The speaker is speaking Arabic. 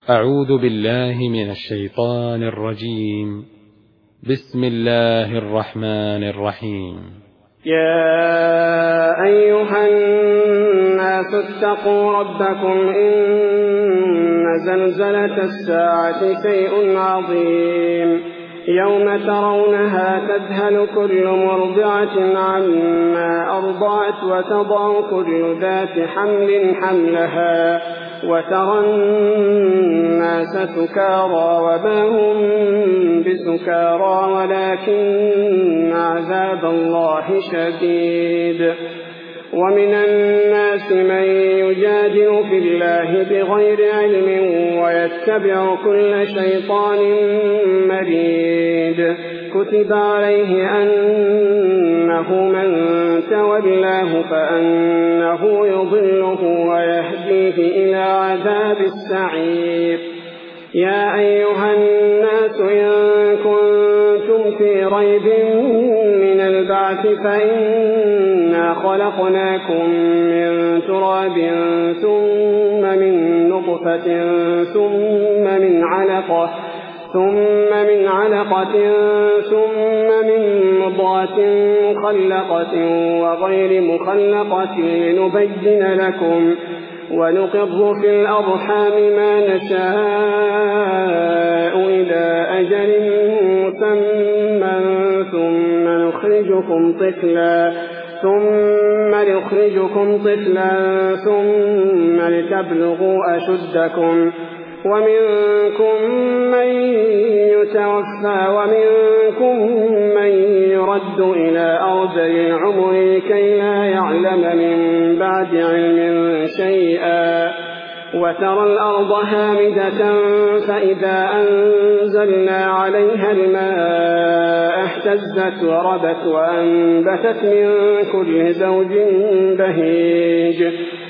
أعوذ بالله من الشيطان الرجيم. بسم الله الرحمن الرحيم. يا أيها الناس اتقوا ربكم إن زلزلة الساعة شيء عظيم يوم ترونها تذهل كل مرضعة عما أرضعت وتضع كل ذات حمل حملها وترى الناس سكارى وما هم بسكارى ولكن عذاب الله شديد. ومن الناس من يجادل في الله بغير علم ويتبع كل شيطان مريد. كتب عليه أنه من تولاه فأنه يضله ويهديه إلى عذاب السعير. يا أيها الناس إن كنتم في ريب من البعث فإنا خلقناكم من تراب ثم من نطفة ثم من علقة ثم من مضغة مخلقة وغير مخلقة لنبين لكم ونقر في الأرحام ما نشاء إلى أجل مسمى ثم نخرجكم طفلا ثم لتبلغوا أشدكم ومنكم من يتوفى ومنكم من يرد إلى أرذل العمر كي لا يعلم من بعد علم شيئا. وترى الأرض هامدة فإذا أنزلنا عليها الماء اهتزت وربت وأنبتت من كل زوج بهيج.